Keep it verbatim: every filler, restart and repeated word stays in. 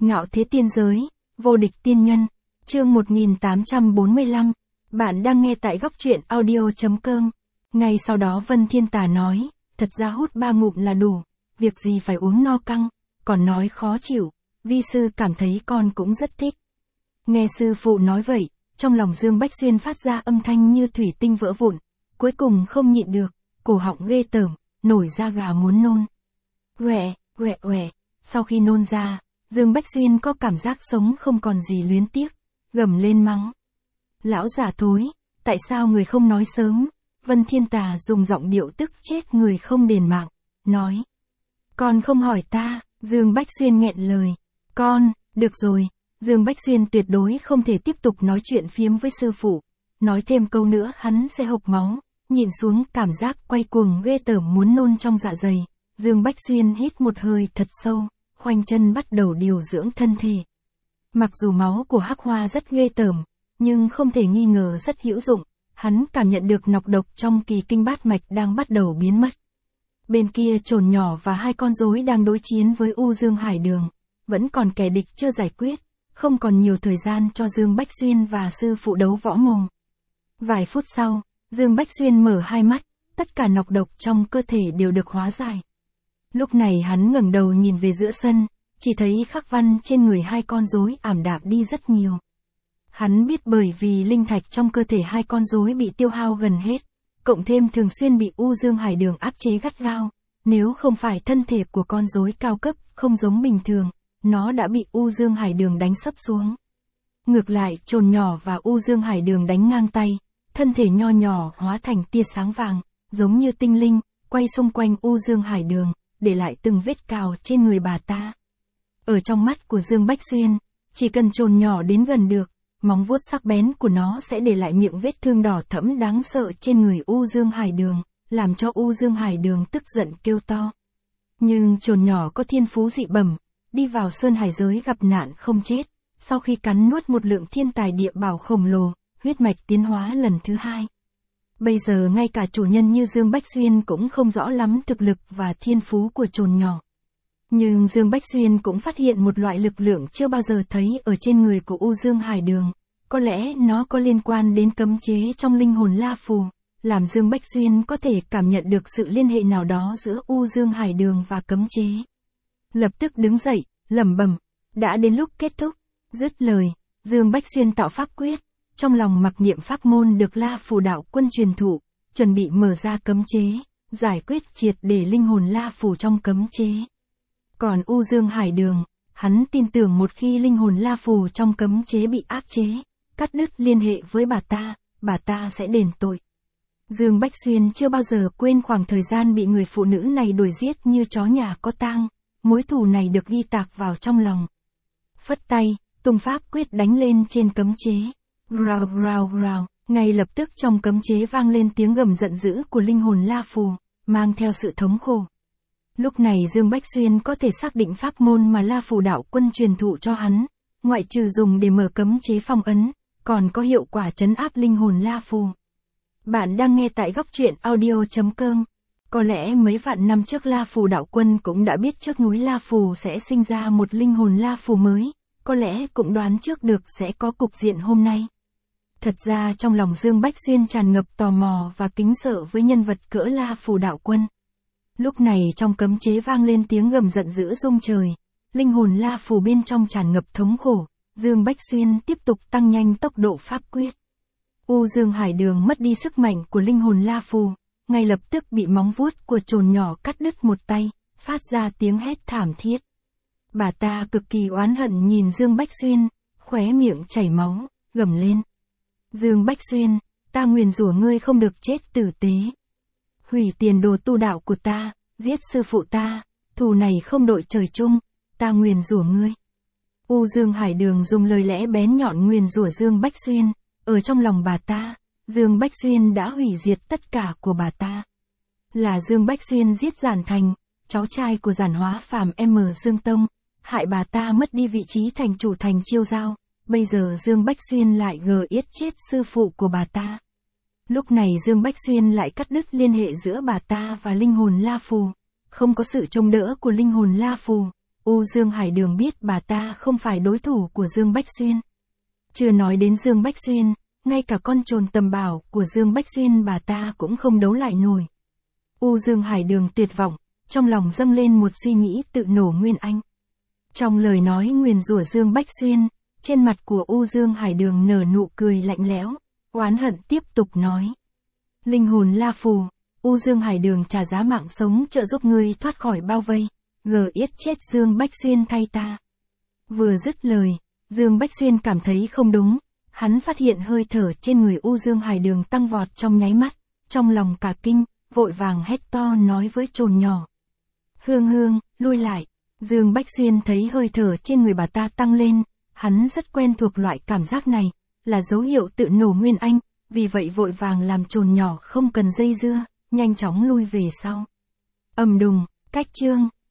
Ngạo thế tiên giới, vô địch tiên nhân, chương một nghìn tám trăm bốn mươi lăm, bạn đang nghe tại góc truyện audio chấm com. Ngay sau đó Vân Thiên Tà nói, thật ra hút ba ngụm là đủ, việc gì phải uống no căng, còn nói khó chịu, vi sư cảm thấy con cũng rất thích. Nghe sư phụ nói vậy, trong lòng Dương Bách Xuyên phát ra âm thanh như thủy tinh vỡ vụn, cuối cùng không nhịn được, cổ họng ghê tởm, nổi da gà muốn nôn. Quẹ, quẹ quẹ, sau khi nôn ra, Dương Bách Xuyên có cảm giác sống không còn gì luyến tiếc, gầm lên mắng. Lão giả thối, tại sao người không nói sớm? Vân Thiên Tà dùng giọng điệu tức chết người không đền mạng, nói. Con không hỏi ta, Dương Bách Xuyên nghẹn lời. Con, được rồi, Dương Bách Xuyên tuyệt đối không thể tiếp tục nói chuyện phiếm với sư phụ, nói thêm câu nữa hắn sẽ hộc máu, nhìn xuống cảm giác quay cuồng ghê tởm muốn nôn trong dạ dày, Dương Bách Xuyên hít một hơi thật sâu, khoanh chân bắt đầu điều dưỡng thân thể. Mặc dù máu của Hắc Hoa rất ghê tởm, nhưng không thể nghi ngờ rất hữu dụng, hắn cảm nhận được nọc độc trong kỳ kinh bát mạch đang bắt đầu biến mất. Bên kia Trồn Nhỏ và hai con rối đang đối chiến với U Dương Hải Đường, vẫn còn kẻ địch chưa giải quyết, không còn nhiều thời gian cho Dương Bách Xuyên và sư phụ đấu võ mồm. Vài phút sau, Dương Bách Xuyên mở hai mắt, tất cả nọc độc trong cơ thể đều được hóa giải. Lúc này hắn ngẩng đầu nhìn về giữa sân, chỉ thấy khắc văn trên người hai con rối ảm đạm đi rất nhiều. Hắn biết bởi vì linh thạch trong cơ thể hai con rối bị tiêu hao gần hết, cộng thêm thường xuyên bị U Dương Hải Đường áp chế gắt gao, nếu không phải thân thể của con rối cao cấp không giống bình thường, nó đã bị U Dương Hải Đường đánh sấp xuống. Ngược lại, Trồn Nhỏ và U Dương Hải Đường đánh ngang tay, thân thể nho nhỏ hóa thành tia sáng vàng, giống như tinh linh, quay xung quanh U Dương Hải Đường, để lại từng vết cào trên người bà ta. Ở trong mắt của Dương Bách Xuyên, chỉ cần Trồn Nhỏ đến gần được, móng vuốt sắc bén của nó sẽ để lại miệng vết thương đỏ thẫm đáng sợ trên người U Dương Hải Đường, làm cho U Dương Hải Đường tức giận kêu to. Nhưng Trồn Nhỏ có thiên phú dị bẩm, đi vào sơn hải giới gặp nạn không chết, sau khi cắn nuốt một lượng thiên tài địa bảo khổng lồ, huyết mạch tiến hóa lần thứ hai. Bây giờ ngay cả chủ nhân như Dương Bách Xuyên cũng không rõ lắm thực lực và thiên phú của Trồn Nhỏ. Nhưng Dương Bách Xuyên cũng phát hiện một loại lực lượng chưa bao giờ thấy ở trên người của U Dương Hải Đường, có lẽ nó có liên quan đến cấm chế trong linh hồn La Phù, làm Dương Bách Xuyên có thể cảm nhận được sự liên hệ nào đó giữa U Dương Hải Đường và cấm chế. Lập tức đứng dậy, lẩm bẩm, đã đến lúc kết thúc. Dứt lời, Dương Bách Xuyên tạo pháp quyết, trong lòng mặc niệm pháp môn được La Phù đạo quân truyền thụ, chuẩn bị mở ra cấm chế, giải quyết triệt để linh hồn La Phù trong cấm chế. Còn U Dương Hải Đường, hắn tin tưởng một khi linh hồn La Phù trong cấm chế bị áp chế, cắt đứt liên hệ với bà ta, bà ta sẽ đền tội. Dương Bách Xuyên chưa bao giờ quên khoảng thời gian bị người phụ nữ này đuổi giết như chó nhà có tang, mối thù này được ghi tạc vào trong lòng. Phất tay, tung pháp quyết đánh lên trên cấm chế. Rào rào rào, ngay lập tức trong cấm chế vang lên tiếng gầm giận dữ của linh hồn La Phù, mang theo sự thống khổ. Lúc này Dương Bách Xuyên có thể xác định pháp môn mà La Phù đạo quân truyền thụ cho hắn, ngoại trừ dùng để mở cấm chế phong ấn, còn có hiệu quả trấn áp linh hồn La Phù. Bạn đang nghe tại góc truyện audio chấm com. Có lẽ mấy vạn năm trước La Phù đạo quân cũng đã biết trước núi La Phù sẽ sinh ra một linh hồn La Phù mới, có lẽ cũng đoán trước được sẽ có cục diện hôm nay. Thật ra trong lòng Dương Bách Xuyên tràn ngập tò mò và kính sợ với nhân vật cỡ La Phù đạo quân. Lúc này trong cấm chế vang lên tiếng gầm giận dữ rung trời, linh hồn La Phù bên trong tràn ngập thống khổ, Dương Bách Xuyên tiếp tục tăng nhanh tốc độ pháp quyết. U Dương Hải Đường mất đi sức mạnh của linh hồn La Phù, ngay lập tức bị móng vuốt của Trồn Nhỏ cắt đứt một tay, phát ra tiếng hét thảm thiết. Bà ta cực kỳ oán hận nhìn Dương Bách Xuyên, khóe miệng chảy máu, gầm lên. Dương Bách Xuyên, ta nguyền rủa ngươi không được chết tử tế. Hủy tiền đồ tu đạo của ta, giết sư phụ ta, thù này không đội trời chung, ta nguyền rủa ngươi. U Dương Hải Đường dùng lời lẽ bén nhọn nguyền rủa Dương Bách Xuyên, ở trong lòng bà ta, Dương Bách Xuyên đã hủy diệt tất cả của bà ta. Là Dương Bách Xuyên giết Giản Thành, cháu trai của Giản Hóa Phàm M Dương Tông, hại bà ta mất đi vị trí thành chủ thành Chiêu Giao, bây giờ Dương Bách Xuyên lại gờ yết chết sư phụ của bà ta. Lúc này Dương Bách Xuyên lại cắt đứt liên hệ giữa bà ta và linh hồn La Phù, không có sự trông đỡ của linh hồn La Phù, U Dương Hải Đường biết bà ta không phải đối thủ của Dương Bách Xuyên. Chưa nói đến Dương Bách Xuyên, ngay cả con trồn tầm bảo của Dương Bách Xuyên bà ta cũng không đấu lại nổi. U Dương Hải Đường tuyệt vọng, trong lòng dâng lên một suy nghĩ tự nổ Nguyên Anh. Trong lời nói nguyền rủa Dương Bách Xuyên, trên mặt của U Dương Hải Đường nở nụ cười lạnh lẽo, oán hận tiếp tục nói. Linh hồn La Phù, U Dương Hải Đường trả giá mạng sống trợ giúp ngươi thoát khỏi bao vây, gờ yết chết Dương Bách Xuyên thay ta. Vừa dứt lời, Dương Bách Xuyên cảm thấy không đúng, hắn phát hiện hơi thở trên người U Dương Hải Đường tăng vọt trong nháy mắt, trong lòng cả kinh, vội vàng hét to nói với trồn nhỏ. Hương Hương, lui lại. Dương Bách Xuyên thấy hơi thở trên người bà ta tăng lên, hắn rất quen thuộc loại cảm giác này, là dấu hiệu tự nổ Nguyên Anh, vì vậy vội vàng làm trồn nhỏ không cần dây dưa, nhanh chóng lui về sau. Ầm đùng, cách chương.